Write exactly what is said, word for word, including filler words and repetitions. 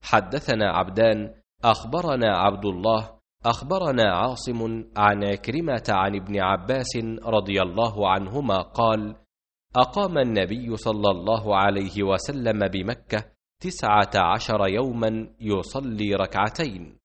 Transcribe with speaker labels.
Speaker 1: حدثنا عبدان أخبرنا عبد الله أخبرنا عاصم عن عكرمة عن ابن عباس رضي الله عنهما قال: أقام النبي صلى الله عليه وسلم بمكة تسعة عشر يوما يصلي ركعتين،